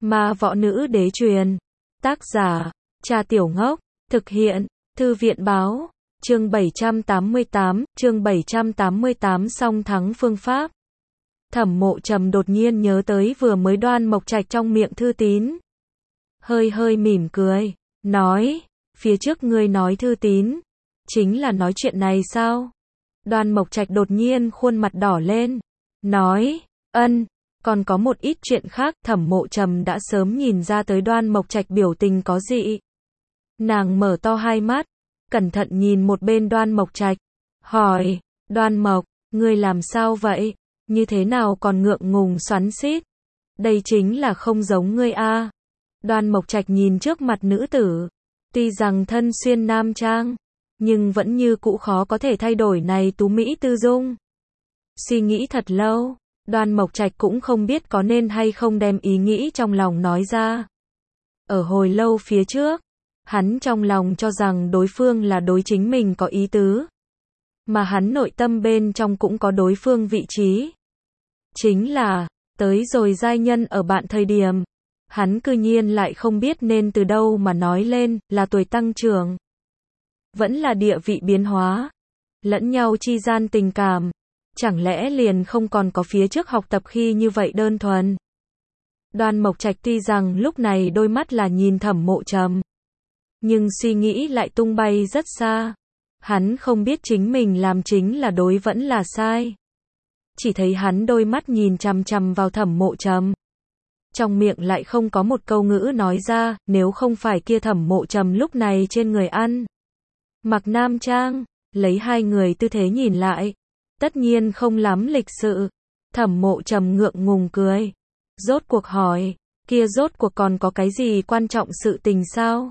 Ma võ nữ đế truyền. Tác giả, Cha Tiểu Ngốc. Thực hiện, Thư viện báo. Chương 788, song thắng phương pháp. Thẩm Mộ Trầm đột nhiên nhớ tới vừa mới Đoan Mộc Trạch trong miệng Thư Tín. Hơi hơi mỉm cười, nói, phía trước ngươi nói Thư Tín, chính là nói chuyện này sao? Đoan Mộc Trạch đột nhiên khuôn mặt đỏ lên, nói, còn có một ít chuyện khác. Thẩm Mộ Trầm đã sớm nhìn ra tới Đoan Mộc Trạch biểu tình có dị. Nàng mở to hai mắt, cẩn thận nhìn một bên Đoan Mộc Trạch, hỏi, Đoan Mộc, ngươi làm sao vậy? Như thế nào còn ngượng ngùng xoắn xít? Đây chính là không giống ngươi a. Đoan Mộc Trạch nhìn trước mặt nữ tử, tuy rằng thân xuyên nam trang, nhưng vẫn như cũ khó có thể thay đổi này tú mỹ tư dung. Suy nghĩ thật lâu, Đoan Mộc Trạch cũng không biết có nên hay không đem ý nghĩ trong lòng nói ra. Ở hồi lâu phía trước, hắn trong lòng cho rằng đối phương là đối chính mình có ý tứ, mà hắn nội tâm bên trong cũng có đối phương vị trí. Chính là, tới rồi giai nhân ở bạn thời điểm, hắn cư nhiên lại không biết nên từ đâu mà nói lên, là tuổi tăng trưởng, vẫn là địa vị biến hóa, lẫn nhau chi gian tình cảm, chẳng lẽ liền không còn có phía trước học tập khi như vậy đơn thuần. Đoan Mộc Trạch tuy rằng lúc này đôi mắt là nhìn Thẩm Mộ Trầm, nhưng suy nghĩ lại tung bay rất xa. Hắn không biết chính mình làm chính là đối vẫn là sai. Chỉ thấy hắn đôi mắt nhìn chằm chằm vào Thẩm Mộ Trầm, trong miệng lại không có một câu ngữ nói ra, nếu không phải kia Thẩm Mộ Trầm lúc này trên người ăn mặc nam trang, lấy hai người tư thế nhìn lại, tất nhiên không lắm lịch sự. Thẩm Mộ Trầm ngượng ngùng cười, rốt cuộc hỏi, kia rốt cuộc còn có cái gì quan trọng sự tình sao?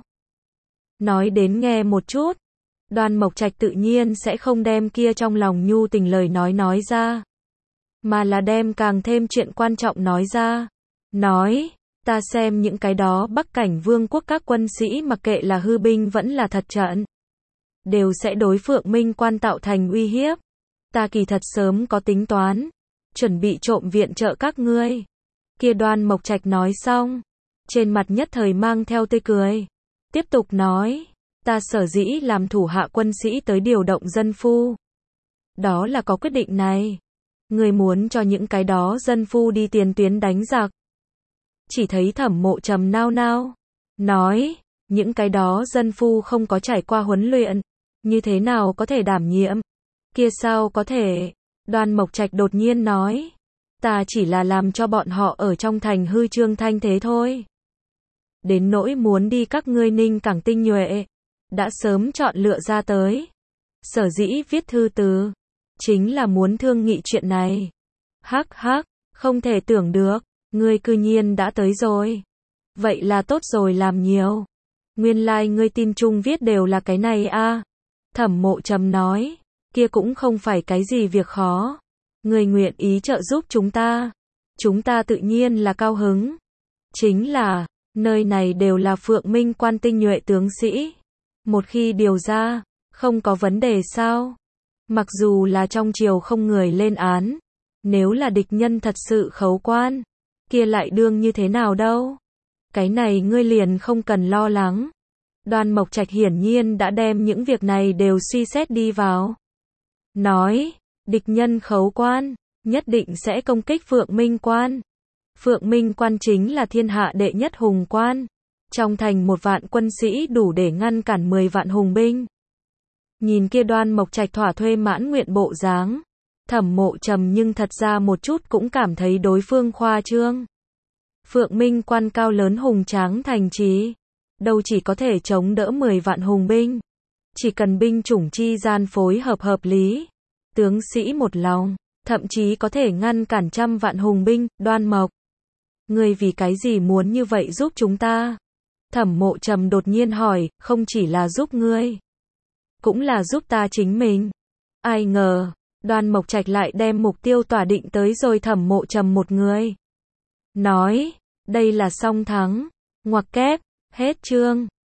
Nói đến nghe một chút. Đoan Mộc Trạch tự nhiên sẽ không đem kia trong lòng nhu tình lời nói ra, mà là đem càng thêm chuyện quan trọng nói ra. Nói, ta xem những cái đó Bắc Cảnh Vương quốc các quân sĩ mặc kệ là hư binh vẫn là thật trận, đều sẽ đối Phượng Minh Quan tạo thành uy hiếp. Ta kỳ thật sớm có tính toán, chuẩn bị trộm viện trợ các ngươi. Kia Đoan Mộc Trạch nói xong, trên mặt nhất thời mang theo tươi cười, tiếp tục nói, ta sở dĩ làm thủ hạ quân sĩ tới điều động dân phu, đó là có quyết định này. Người muốn cho những cái đó dân phu đi tiền tuyến đánh giặc. Chỉ thấy Thẩm Mộ Trầm nao nao, nói, những cái đó dân phu không có trải qua huấn luyện, như thế nào có thể đảm nhiệm? Kia sao có thể? Đoan Mộc Trạch đột nhiên nói, ta chỉ là làm cho bọn họ ở trong thành hư trương thanh thế thôi. Đến nỗi muốn đi các ngươi Ninh Cảng tinh nhuệ, đã sớm chọn lựa ra tới. Sở dĩ viết thư từ, chính là muốn thương nghị chuyện này. Hắc hắc, không thể tưởng được, ngươi cư nhiên đã tới rồi. Vậy là tốt rồi, làm nhiều. Nguyên lai ngươi tin chung viết đều là cái này a. Thẩm Mộ Trầm nói, kia cũng không phải cái gì việc khó. Ngươi nguyện ý trợ giúp chúng ta tự nhiên là cao hứng. Chính là, nơi này đều là Phượng Minh Quan tinh nhuệ tướng sĩ. Một khi điều ra, không có vấn đề sao? Mặc dù là trong triều không người lên án, nếu là địch nhân thật sự khấu quan, kia lại đương như thế nào đâu? Cái này ngươi liền không cần lo lắng. Đoan Mộc Trạch hiển nhiên đã đem những việc này đều suy xét đi vào. Nói, địch nhân khấu quan, nhất định sẽ công kích Phượng Minh Quan. Phượng Minh Quan chính là thiên hạ đệ nhất hùng quan. Trong thành 1 vạn quân sĩ đủ để ngăn cản 10 vạn hùng binh. Nhìn kia Đoan Mộc Trạch thỏa thuê mãn nguyện bộ dáng, Thẩm Mộ Trầm nhưng thật ra một chút cũng cảm thấy đối phương khoa trương. Phượng Minh Quan cao lớn hùng tráng thành trì, đâu chỉ có thể chống đỡ 10 vạn hùng binh. Chỉ cần binh chủng chi gian phối hợp hợp lý, tướng sĩ một lòng, thậm chí có thể ngăn cản 100 vạn hùng binh. Đoan Mộc, ngươi vì cái gì muốn như vậy giúp chúng ta? Thẩm Mộ Trầm đột nhiên hỏi, không chỉ là giúp ngươi, cũng là giúp ta chính mình. Ai ngờ, Đoan Mộc Trạch lại đem mục tiêu tỏa định tới rồi Thẩm Mộ Trầm một người. Nói, đây là song thắng, ngoặc kép, hết chương.